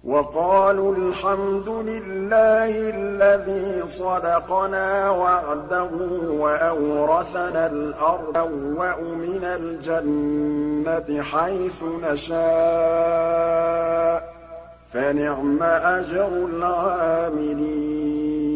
وَقَالُوا الْحَمْدُ لِلَّهِ الَّذِي صَدَقَنَا وَعْدَهُ وَأَوْرَثَنَا الْأَرْضَ نَبْوَأُ مِنَ الْجَنَّةِ حَيْثُ نَشَاءُ ۖ فَنِعْمَ أَجْرُ الْعَامِلِينَ